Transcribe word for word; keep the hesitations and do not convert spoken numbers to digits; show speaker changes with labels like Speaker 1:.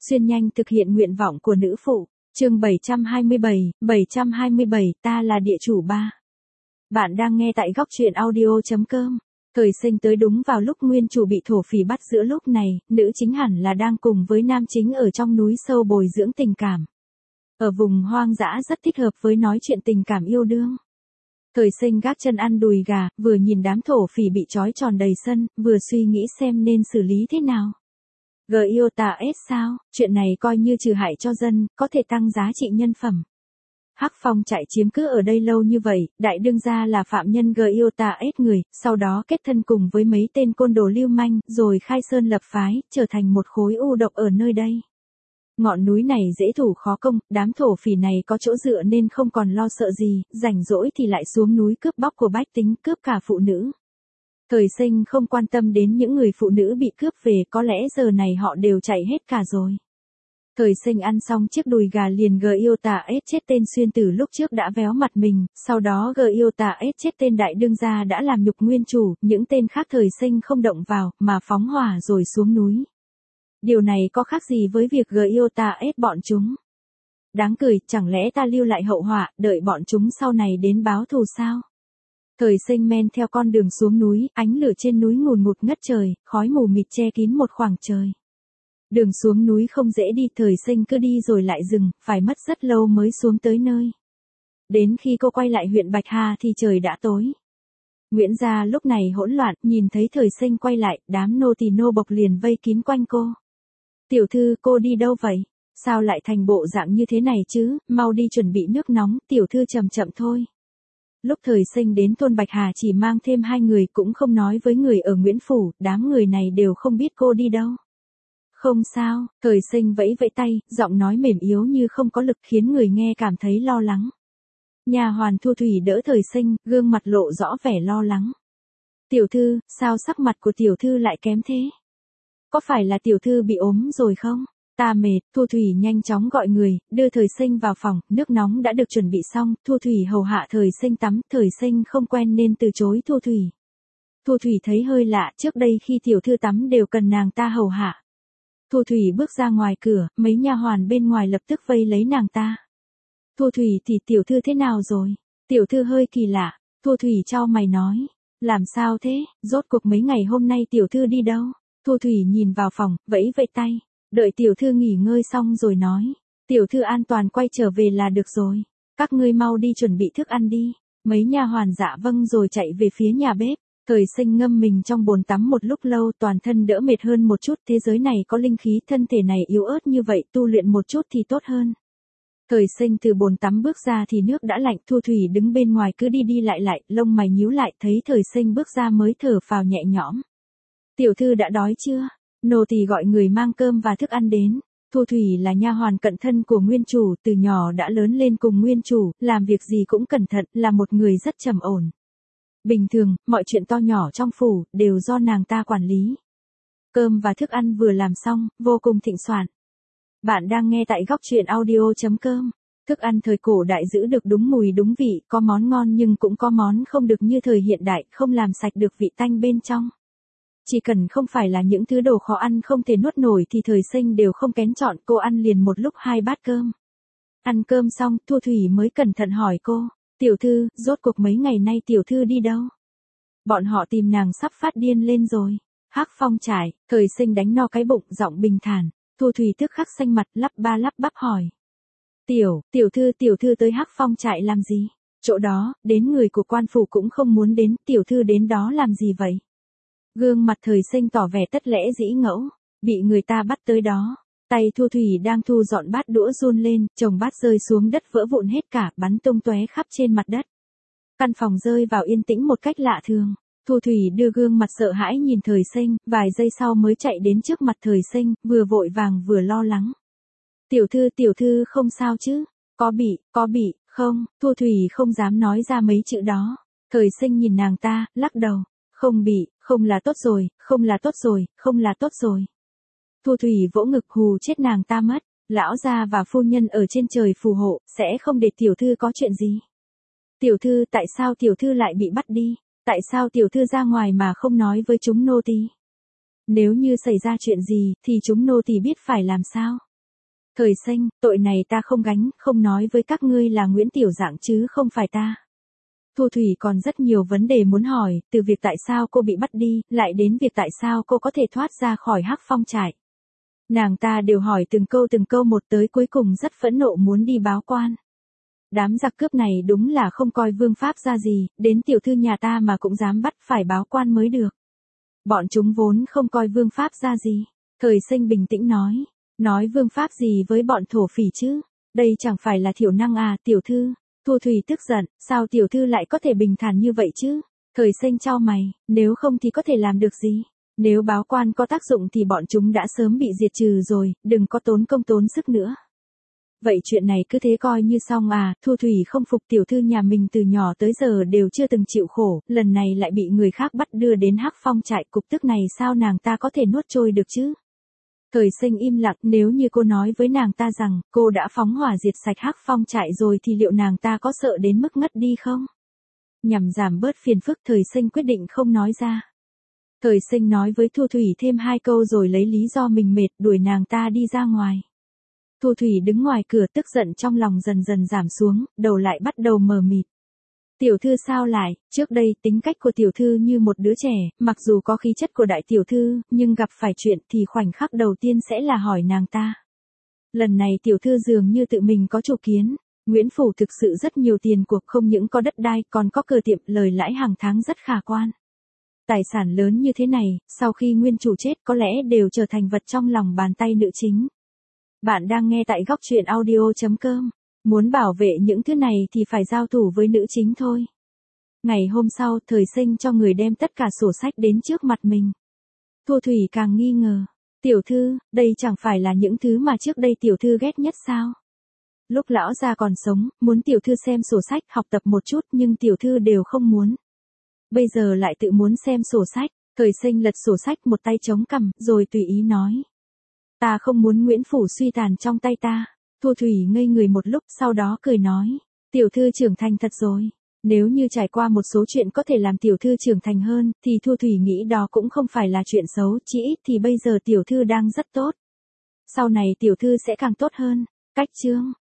Speaker 1: Xuyên nhanh thực hiện nguyện vọng của nữ phụ. Chương bảy trăm hai mươi bảy, bảy trăm hai mươi bảy, ta là địa chủ ba. Bạn đang nghe tại góc truyện audio chấm com. Thời sinh tới đúng vào lúc nguyên chủ bị thổ phỉ bắt giữa, lúc này, nữ chính hẳn là đang cùng với nam chính ở trong núi sâu bồi dưỡng tình cảm. Ở vùng hoang dã rất thích hợp với nói chuyện tình cảm yêu đương. Thời sinh gác chân ăn đùi gà, vừa nhìn đám thổ phỉ bị trói tròn đầy sân, vừa suy nghĩ xem nên xử lý thế nào. Giota S sao, chuyện này coi như trừ hại cho dân, có thể tăng giá trị nhân phẩm. Hắc Phong chạy chiếm cứ ở đây lâu như vậy, đại đương gia là phạm nhân Giota S người, sau đó kết thân cùng với mấy tên côn đồ lưu manh, rồi khai sơn lập phái, trở thành một khối u độc ở nơi đây. Ngọn núi này dễ thủ khó công, đám thổ phỉ này có chỗ dựa nên không còn lo sợ gì, rảnh rỗi thì lại xuống núi cướp bóc của bách tính, cướp cả phụ nữ. Thời sinh không quan tâm đến những người phụ nữ bị cướp về, có lẽ giờ này họ đều chạy hết cả rồi. Thời sinh ăn xong chiếc đùi gà liền Giota S chết tên xuyên tử lúc trước đã véo mặt mình, sau đó Giota S chết tên đại đương gia đã làm nhục nguyên chủ, những tên khác thời sinh không động vào, mà phóng hỏa rồi xuống núi. Điều này có khác gì với việc Giota S bọn chúng? Đáng cười, chẳng lẽ ta lưu lại hậu họa, đợi bọn chúng sau này đến báo thù sao? Thời sinh men theo con đường xuống núi, ánh lửa trên núi ngùn ngụt ngất trời, khói mù mịt che kín một khoảng trời. Đường xuống núi không dễ đi, thời sinh cứ đi rồi lại dừng, phải mất rất lâu mới xuống tới nơi. Đến khi cô quay lại huyện Bạch Hà thì trời đã tối. Nguyễn gia lúc này hỗn loạn, nhìn thấy thời sinh quay lại, đám nô tỳ nô bộc liền vây kín quanh cô. Tiểu thư, cô đi đâu vậy? Sao lại thành bộ dạng như thế này chứ, mau đi chuẩn bị nước nóng, tiểu thư chậm chậm thôi. Lúc thời sinh đến thôn Bạch Hà chỉ mang thêm hai người, cũng không nói với người ở Nguyễn Phủ, đám người này đều không biết cô đi đâu. Không sao, thời sinh vẫy vẫy tay, giọng nói mềm yếu như không có lực khiến người nghe cảm thấy lo lắng. Nhà hoàn Thu Thủy đỡ thời sinh, gương mặt lộ rõ vẻ lo lắng. Tiểu thư, sao sắc mặt của tiểu thư lại kém thế? Có phải là tiểu thư bị ốm rồi không? Ta mệt. Thu Thủy nhanh chóng gọi người, đưa thời sinh vào phòng, nước nóng đã được chuẩn bị xong, Thu Thủy hầu hạ thời sinh tắm, thời sinh không quen nên từ chối Thu Thủy. Thu Thủy thấy hơi lạ, trước đây khi tiểu thư tắm đều cần nàng ta hầu hạ. Thu Thủy bước ra ngoài cửa, mấy nha hoàn bên ngoài lập tức vây lấy nàng ta. Thu Thủy thì tiểu thư thế nào rồi? Tiểu thư hơi kỳ lạ. Thu Thủy chau mày nói. Làm sao thế, rốt cuộc mấy ngày hôm nay tiểu thư đi đâu? Thu Thủy nhìn vào phòng, vẫy vẫy tay. Đợi tiểu thư nghỉ ngơi xong rồi nói. Tiểu thư an toàn quay trở về là được rồi. Các ngươi mau đi chuẩn bị thức ăn đi. Mấy nha hoàn dạ vâng rồi chạy về phía nhà bếp. Thời sinh ngâm mình trong bồn tắm một lúc lâu, toàn thân đỡ mệt hơn một chút, thế giới này có linh khí, thân thể này yếu ớt như vậy, tu luyện một chút thì tốt hơn. Thời sinh từ bồn tắm bước ra thì nước đã lạnh, Thu Thủy đứng bên ngoài cứ đi đi lại lại, lông mày nhíu lại, thấy thời sinh bước ra mới thở phào nhẹ nhõm. Tiểu thư đã đói chưa? Nô tỳ gọi người mang cơm và thức ăn đến. Thu Thủy là nha hoàn cận thân của nguyên chủ, từ nhỏ đã lớn lên cùng nguyên chủ, làm việc gì cũng cẩn thận, là một người rất trầm ổn. Bình thường, mọi chuyện to nhỏ trong phủ, đều do nàng ta quản lý. Cơm và thức ăn vừa làm xong, vô cùng thịnh soạn. Bạn đang nghe tại góc truyện audio chấm com. Thức ăn thời cổ đại giữ được đúng mùi đúng vị, có món ngon nhưng cũng có món không được như thời hiện đại, không làm sạch được vị tanh bên trong. Chỉ cần không phải là những thứ đồ khó ăn không thể nuốt nổi thì thời sinh đều không kén chọn, cô ăn liền một lúc hai bát cơm. Ăn cơm xong, Thu Thủy mới cẩn thận hỏi cô. Tiểu thư, rốt cuộc mấy ngày nay tiểu thư đi đâu? Bọn họ tìm nàng sắp phát điên lên rồi. Hắc Phong trải, thời sinh đánh no cái bụng, giọng bình thản. Thu Thủy tức khắc xanh mặt, lắp ba lắp bắp hỏi. Tiểu, tiểu thư tiểu thư tới Hắc Phong trại làm gì? Chỗ đó, đến người của quan phủ cũng không muốn đến, tiểu thư đến đó làm gì vậy? Gương mặt thời sinh tỏ vẻ tất lẽ dĩ ngẫu, bị người ta bắt tới đó. Tay Thu Thủy đang thu dọn bát đũa run lên, chồng bát rơi xuống đất vỡ vụn hết cả, bắn tung tóe khắp trên mặt đất. Căn phòng rơi vào yên tĩnh một cách lạ thường. Thu Thủy đưa gương mặt sợ hãi nhìn thời sinh, vài giây sau mới chạy đến trước mặt thời sinh, vừa vội vàng vừa lo lắng. Tiểu thư tiểu thư không sao chứ? Có bị, có bị, không? Thu Thủy không dám nói ra mấy chữ đó. Thời sinh nhìn nàng ta, lắc đầu. Không bị, không là tốt rồi, không là tốt rồi, không là tốt rồi. Thu Thủy vỗ ngực hù chết nàng ta mất. Lão gia và phu nhân ở trên trời phù hộ, sẽ không để tiểu thư có chuyện gì. Tiểu thư, tại sao tiểu thư lại bị bắt đi? Tại sao tiểu thư ra ngoài mà không nói với chúng nô tỳ? Nếu như xảy ra chuyện gì, thì chúng nô tỳ biết phải làm sao? Thời Sinh, tội này ta không gánh, không nói với các ngươi là Nguyễn Tiểu Dạng chứ không phải ta. Thu Thủy còn rất nhiều vấn đề muốn hỏi, từ việc tại sao cô bị bắt đi, lại đến việc tại sao cô có thể thoát ra khỏi Hắc Phong trại. Nàng ta đều hỏi từng câu từng câu một, tới cuối cùng rất phẫn nộ muốn đi báo quan. Đám giặc cướp này đúng là không coi vương pháp ra gì, đến tiểu thư nhà ta mà cũng dám bắt, phải báo quan mới được. Bọn chúng vốn không coi vương pháp ra gì. Thời Sinh bình tĩnh nói, nói vương pháp gì với bọn thổ phỉ chứ, đây chẳng phải là thiểu năng à, tiểu thư. Thu Thủy tức giận, sao tiểu thư lại có thể bình thản như vậy chứ? Thời Sinh chau mày, nếu không thì có thể làm được gì? Nếu báo quan có tác dụng thì bọn chúng đã sớm bị diệt trừ rồi, đừng có tốn công tốn sức nữa. Vậy chuyện này cứ thế coi như xong à? Thu Thủy không phục, tiểu thư nhà mình từ nhỏ tới giờ đều chưa từng chịu khổ, lần này lại bị người khác bắt đưa đến Hắc Phong trại, cục tức này sao nàng ta có thể nuốt trôi được chứ? Thời Sinh im lặng, nếu như cô nói với nàng ta rằng cô đã phóng hỏa diệt sạch Hắc Phong trại rồi thì liệu nàng ta có sợ đến mức ngất đi không? Nhằm giảm bớt phiền phức, Thời Sinh quyết định không nói ra. Thời Sinh nói với Thu Thủy thêm hai câu rồi lấy lý do mình mệt đuổi nàng ta đi ra ngoài. Thu Thủy đứng ngoài cửa, tức giận trong lòng dần dần giảm xuống, đầu lại bắt đầu mờ mịt. Tiểu thư sao lại, trước đây tính cách của tiểu thư như một đứa trẻ, mặc dù có khí chất của đại tiểu thư, nhưng gặp phải chuyện thì khoảnh khắc đầu tiên sẽ là hỏi nàng ta. Lần này tiểu thư dường như tự mình có chủ kiến, Nguyễn Phủ thực sự rất nhiều tiền cuộc, không những có đất đai còn có cửa tiệm, lời lãi hàng tháng rất khả quan. Tài sản lớn như thế này, sau khi nguyên chủ chết có lẽ đều trở thành vật trong lòng bàn tay nữ chính. Bạn đang nghe tại góc truyện audio chấm com. Muốn bảo vệ những thứ này thì phải giao thủ với nữ chính thôi. Ngày hôm sau, Thời Sinh cho người đem tất cả sổ sách đến trước mặt mình. Thu Thủy càng nghi ngờ. Tiểu thư, đây chẳng phải là những thứ mà trước đây tiểu thư ghét nhất sao? Lúc lão gia còn sống, muốn tiểu thư xem sổ sách, học tập một chút nhưng tiểu thư đều không muốn. Bây giờ lại tự muốn xem sổ sách. Thời Sinh lật sổ sách một tay chống cằm, rồi tùy ý nói. Ta không muốn Nguyễn Phủ suy tàn trong tay ta. Thu Thủy ngây người một lúc, sau đó cười nói. Tiểu thư trưởng thành thật rồi. Nếu như trải qua một số chuyện có thể làm tiểu thư trưởng thành hơn, thì Thu Thủy nghĩ đó cũng không phải là chuyện xấu, chỉ ít thì bây giờ tiểu thư đang rất tốt. Sau này tiểu thư sẽ càng tốt hơn. Cách chương.